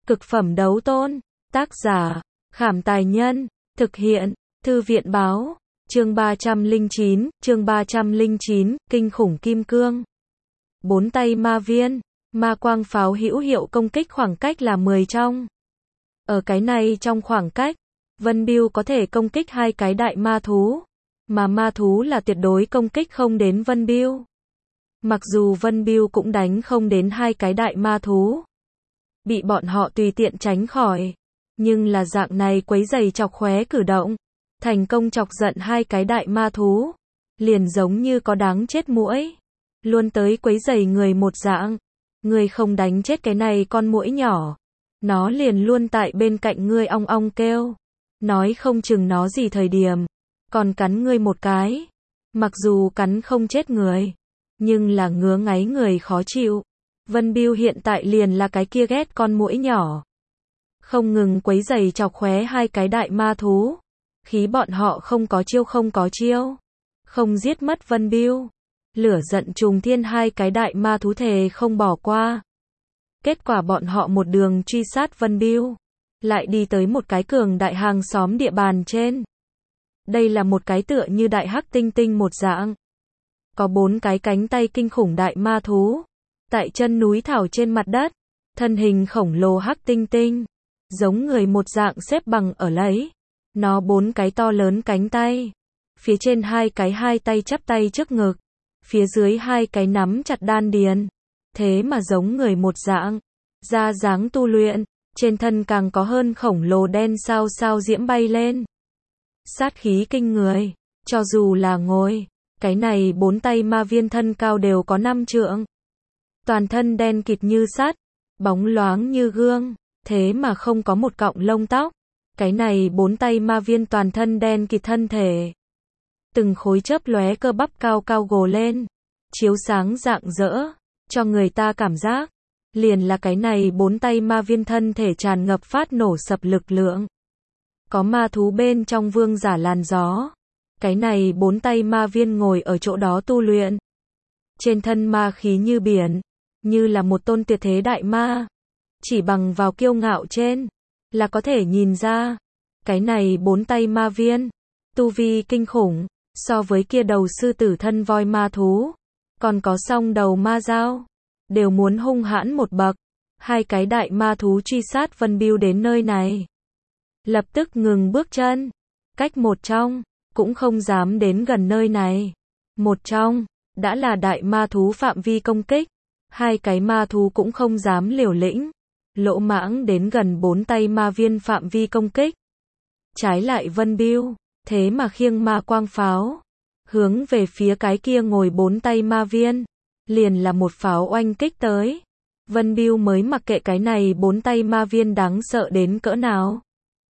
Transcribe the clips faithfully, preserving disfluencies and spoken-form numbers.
Cực phẩm đấu tôn. Tác giả, Khảm Tài Nhân. Thực hiện, Thư viện Báo. Chương ba trăm lẻ chín, chương ba trăm lẻ chín, Kinh khủng kim cương. Bốn tay ma viên, ma quang pháo hữu hiệu công kích khoảng cách là mười trong. Ở cái này trong khoảng cách, Vân Bưu có thể công kích hai cái đại ma thú, mà ma thú là tuyệt đối công kích không đến Vân Bưu. Mặc dù Vân Bưu cũng đánh không đến hai cái đại ma thú, bị bọn họ tùy tiện tránh khỏi, nhưng là dạng này quấy rầy chọc khóe cử động, thành công chọc giận hai cái đại ma thú, liền giống như có đáng chết muỗi, luôn tới quấy rầy người một dạng. Người không đánh chết cái này con muỗi nhỏ, nó liền luôn tại bên cạnh ngươi ong ong kêu, nói không chừng nó gì thời điểm còn cắn ngươi một cái. Mặc dù cắn không chết người, nhưng là ngứa ngáy người khó chịu. Vân Bưu hiện tại liền là cái kia ghét con muỗi nhỏ, không ngừng quấy rầy chọc khóe hai cái đại ma thú, khí bọn họ không có chiêu không có chiêu, không giết mất Vân Bưu. Lửa giận trùng thiên, hai cái đại ma thú thề không bỏ qua. Kết quả bọn họ một đường truy sát Vân Bưu, lại đi tới một cái cường đại hàng xóm địa bàn trên. Đây là một cái tựa như đại hắc tinh tinh một dạng, có bốn cái cánh tay kinh khủng đại ma thú, tại chân núi thảo trên mặt đất, thân hình khổng lồ hắc tinh tinh, giống người một dạng xếp bằng ở lấy. Nó bốn cái to lớn cánh tay, phía trên hai cái hai tay chắp tay trước ngực, phía dưới hai cái nắm chặt đan điền, thế mà giống người một dạng, ra dáng tu luyện, trên thân càng có hơn khổng lồ đen sao sao diễm bay lên. Sát khí kinh người, cho dù là ngồi, cái này bốn tay ma viên thân cao đều có năm trượng. Toàn thân đen kịt như sắt, bóng loáng như gương, thế mà không có một cọng lông tóc. Cái này bốn tay ma viên toàn thân đen kịt thân thể, từng khối chớp lóe cơ bắp cao cao gồ lên, chiếu sáng rạng rỡ, cho người ta cảm giác, liền là cái này bốn tay ma viên thân thể tràn ngập phát nổ sập lực lượng. Có ma thú bên trong vương giả làn gió, cái này bốn tay ma viên ngồi ở chỗ đó tu luyện. Trên thân ma khí như biển, như là một tôn tuyệt thế đại ma, chỉ bằng vào kiêu ngạo trên, là có thể nhìn ra, cái này bốn tay ma viên, tu vi kinh khủng, so với kia đầu sư tử thân voi ma thú, còn có song đầu ma dao, đều muốn hung hãn một bậc. Hai cái đại ma thú truy sát Vân Bưu đến nơi này, lập tức ngừng bước chân, cách một trong, cũng không dám đến gần nơi này. Một trong, đã là đại ma thú phạm vi công kích, hai cái ma thú cũng không dám liều lĩnh, lỗ mãng đến gần bốn tay ma viên phạm vi công kích. Trái lại Vân Bưu, thế mà khiêng ma quang pháo, hướng về phía cái kia ngồi bốn tay ma viên, liền là một pháo oanh kích tới. Vân Bưu mới mặc kệ cái này bốn tay ma viên đáng sợ đến cỡ nào.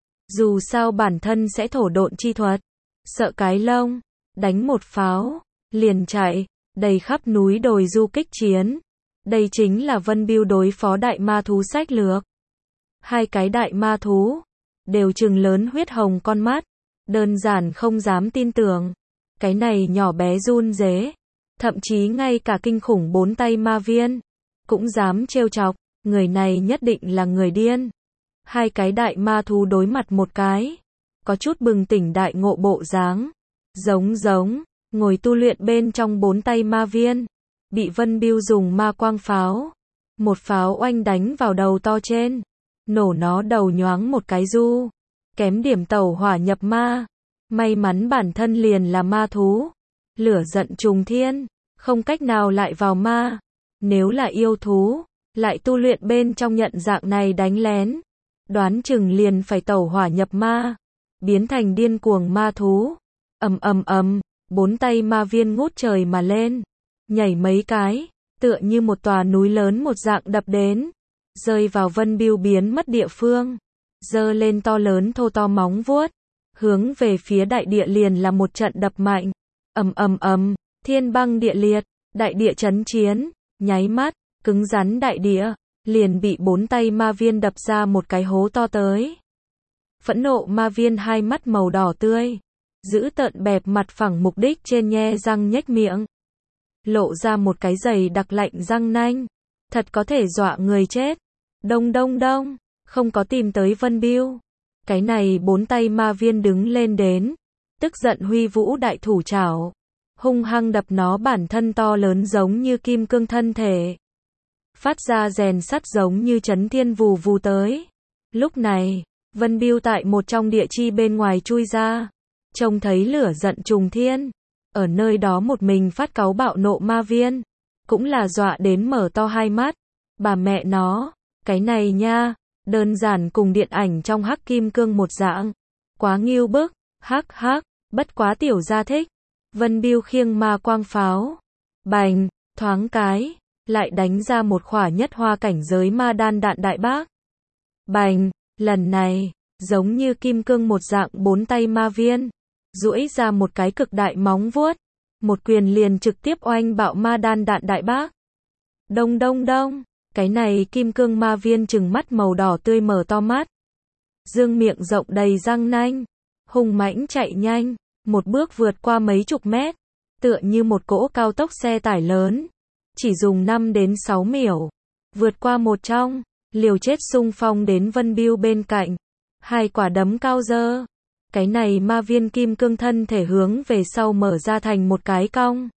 Dù sao bản thân sẽ thổ độn chi thuật, sợ cái lông, đánh một pháo, liền chạy, đầy khắp núi đồi du kích chiến. Đây chính là Vân Bưu đối phó đại ma thú sách lược. Hai cái đại ma thú, đều trừng lớn huyết hồng con mắt, đơn giản không dám tin tưởng. Cái này nhỏ bé run rế, thậm chí ngay cả kinh khủng bốn tay ma viên, cũng dám trêu chọc, người này nhất định là người điên. Hai cái đại ma thú đối mặt một cái, có chút bừng tỉnh đại ngộ bộ dáng, giống giống, ngồi tu luyện bên trong bốn tay ma viên, bị Vân Bưu dùng ma quang pháo, một pháo oanh đánh vào đầu to trên, nổ nó đầu nhoáng một cái du, kém điểm tẩu hỏa nhập ma. May mắn bản thân liền là ma thú, lửa giận trùng thiên, không cách nào lại vào ma. Nếu là yêu thú, lại tu luyện bên trong nhận dạng này đánh lén, đoán chừng liền phải tẩu hỏa nhập ma, biến thành điên cuồng ma thú. Ầm ầm ầm, bốn tay ma viên ngút trời mà lên, nhảy mấy cái, tựa như một tòa núi lớn một dạng đập đến, rơi vào Vân Bưu biến mất địa phương, giơ lên to lớn thô to móng vuốt, hướng về phía đại địa liền là một trận đập mạnh. Ầm ầm ầm, thiên băng địa liệt, đại địa chấn chiến, nháy mắt, cứng rắn đại địa, liền bị bốn tay ma viên đập ra một cái hố to tới. Phẫn nộ ma viên hai mắt màu đỏ tươi, giữ tợn bẹp mặt phẳng mục đích trên nhe răng nhếch miệng, lộ ra một cái dày đặc lạnh răng nanh, thật có thể dọa người chết. Đông đông đông, không có tìm tới Vân Biêu. Cái này bốn tay ma viên đứng lên đến, tức giận huy vũ đại thủ chảo, hung hăng đập nó bản thân to lớn giống như kim cương thân thể. Phát ra rèn sắt giống như chấn thiên vù vù tới. Lúc này, Vân Biêu tại một trong địa chi bên ngoài chui ra, trông thấy lửa giận trùng thiên. Ở nơi đó một mình phát cáu bạo nộ ma viên, cũng là dọa đến mở to hai mắt. Bà mẹ nó, cái này nha, đơn giản cùng điện ảnh trong Hắc Kim Cương một dạng. Quá nghiêu bức, hắc hắc, bất quá tiểu gia thích. Vân Biêu khiêng ma quang pháo, bành, thoáng cái, lại đánh ra một khỏa nhất hoa cảnh giới ma đan đạn đại bác. Bành, lần này, giống như kim cương một dạng bốn tay ma viên, duỗi ra một cái cực đại móng vuốt, một quyền liền trực tiếp oanh bạo ma đan đạn đại bác. Đông đông đông, cái này kim cương ma viên trừng mắt màu đỏ tươi mở to mắt. Dương miệng rộng đầy răng nanh, hùng mãnh chạy nhanh, một bước vượt qua mấy chục mét, tựa như một cỗ cao tốc xe tải lớn, chỉ dùng năm đến sáu miểu, vượt qua một trong, liều chết xung phong đến Vân Biêu bên cạnh, hai quả đấm cao dơ. Cái này ma viên kim cương thân thể hướng về sau mở ra thành một cái cong.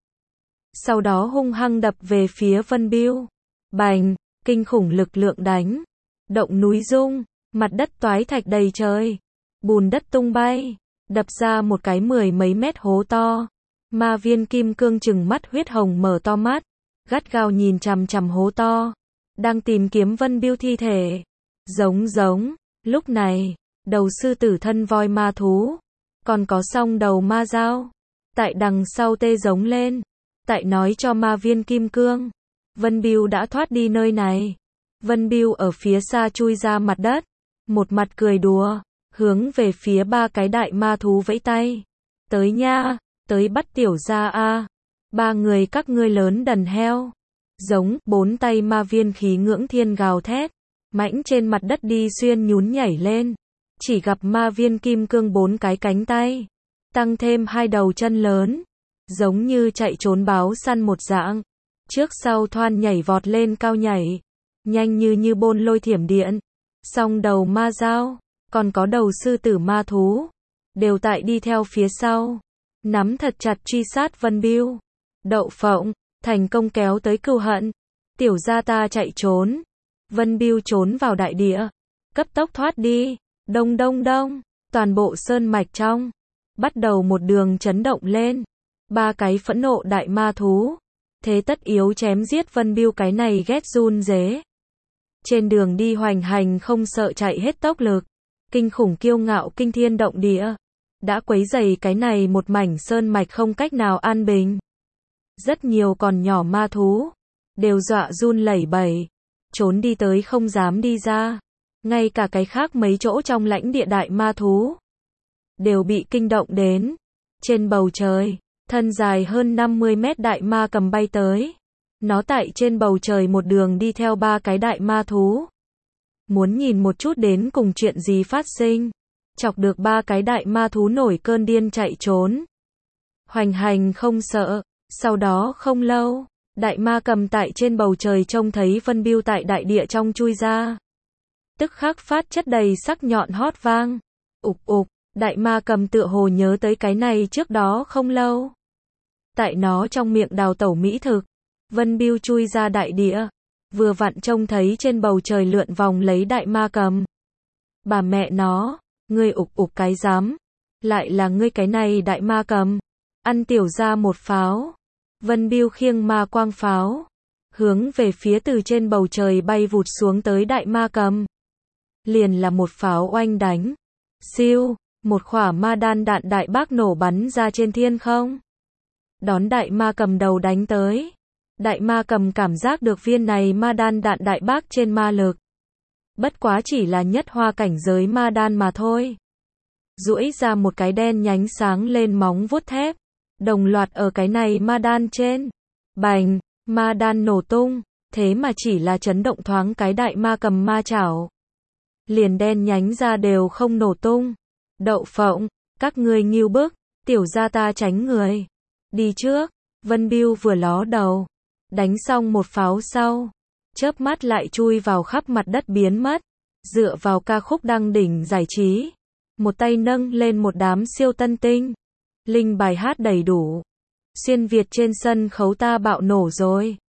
Sau đó hung hăng đập về phía Vân Biêu. Bành, kinh khủng lực lượng đánh. Động núi rung, mặt đất toái thạch đầy trời. Bùn đất tung bay, đập ra một cái mười mấy mét hố to. Ma viên kim cương trừng mắt huyết hồng mở to mắt, gắt gao nhìn chằm chằm hố to, đang tìm kiếm Vân Biêu thi thể. Giống giống, lúc này, đầu sư tử thân voi ma thú, còn có song đầu ma dao, tại đằng sau tê giống lên, tại nói cho ma viên kim cương, Vân Biêu đã thoát đi nơi này. Vân Biêu ở phía xa chui ra mặt đất, một mặt cười đùa, hướng về phía ba cái đại ma thú vẫy tay. Tới nha, tới bắt tiểu gia a. Ba người các ngươi lớn đần heo. Giống, bốn tay ma viên khí ngưỡng thiên gào thét, mãnh trên mặt đất đi xuyên nhún nhảy lên. Chỉ gặp ma viên kim cương bốn cái cánh tay, tăng thêm hai đầu chân lớn, giống như chạy trốn báo săn một dạng, trước sau thoăn nhảy vọt lên cao nhảy, nhanh như như bôn lôi thiểm điện. Song đầu ma dao, còn có đầu sư tử ma thú, đều tại đi theo phía sau, nắm thật chặt truy sát Vân Biêu. Đậu phộng, thành công kéo tới cừu hận. Tiểu gia ta chạy trốn. Vân Biêu trốn vào đại địa, cấp tốc thoát đi. Đông đông đông, toàn bộ sơn mạch trong, bắt đầu một đường chấn động lên. Ba cái phẫn nộ đại ma thú, thế tất yếu chém giết Vân Biêu cái này ghét run rế. Trên đường đi hoành hành không sợ chạy hết tốc lực, kinh khủng kiêu ngạo kinh thiên động địa, đã quấy rầy cái này một mảnh sơn mạch không cách nào an bình. Rất nhiều còn nhỏ ma thú, đều dọa run lẩy bẩy, trốn đi tới không dám đi ra. Ngay cả cái khác mấy chỗ trong lãnh địa đại ma thú, đều bị kinh động đến. Trên bầu trời, thân dài hơn năm mươi mét đại ma cầm bay tới. Nó tại trên bầu trời một đường đi theo ba cái đại ma thú. Muốn nhìn một chút đến cùng chuyện gì phát sinh. Chọc được ba cái đại ma thú nổi cơn điên chạy trốn. Hoành hành không sợ. Sau đó không lâu, đại ma cầm tại trên bầu trời trông thấy Vân Biêu tại đại địa trong chui ra. Tức khắc phát chất đầy sắc nhọn hót vang. Ục ục, đại ma cầm tựa hồ nhớ tới cái này trước đó không lâu. Tại nó trong miệng đào tẩu mỹ thực, Vân Biêu chui ra đại địa, vừa vặn trông thấy trên bầu trời lượn vòng lấy đại ma cầm. Bà mẹ nó, ngươi ục ục cái dám, lại là ngươi cái này đại ma cầm, ăn tiểu ra một pháo. Vân Biêu khiêng ma quang pháo, hướng về phía từ trên bầu trời bay vụt xuống tới đại ma cầm. Liền là một pháo oanh đánh. Siêu, một khỏa ma đan đạn đại bác nổ bắn ra trên thiên không. Đón đại ma cầm đầu đánh tới. Đại ma cầm cảm giác được viên này ma đan đạn đại bác trên ma lực. Bất quá chỉ là nhất hoa cảnh giới ma đan mà thôi. Duỗi ra một cái đen nhánh sáng lên móng vuốt thép. Đồng loạt ở cái này ma đan trên. Bành, ma đan nổ tung. Thế mà chỉ là chấn động thoáng cái đại ma cầm ma chảo. Liền đen nhánh ra đều không nổ tung. Đậu phộng, các ngươi nghiêu bức, tiểu gia ta tránh người. Đi trước, Vân Biêu vừa ló đầu. Đánh xong một pháo sau, chớp mắt lại chui vào khắp mặt đất biến mất. Dựa vào ca khúc đăng đỉnh giải trí, một tay nâng lên một đám siêu tân tinh. Linh bài hát đầy đủ. Xuyên Việt trên sân khấu ta bạo nổ rồi.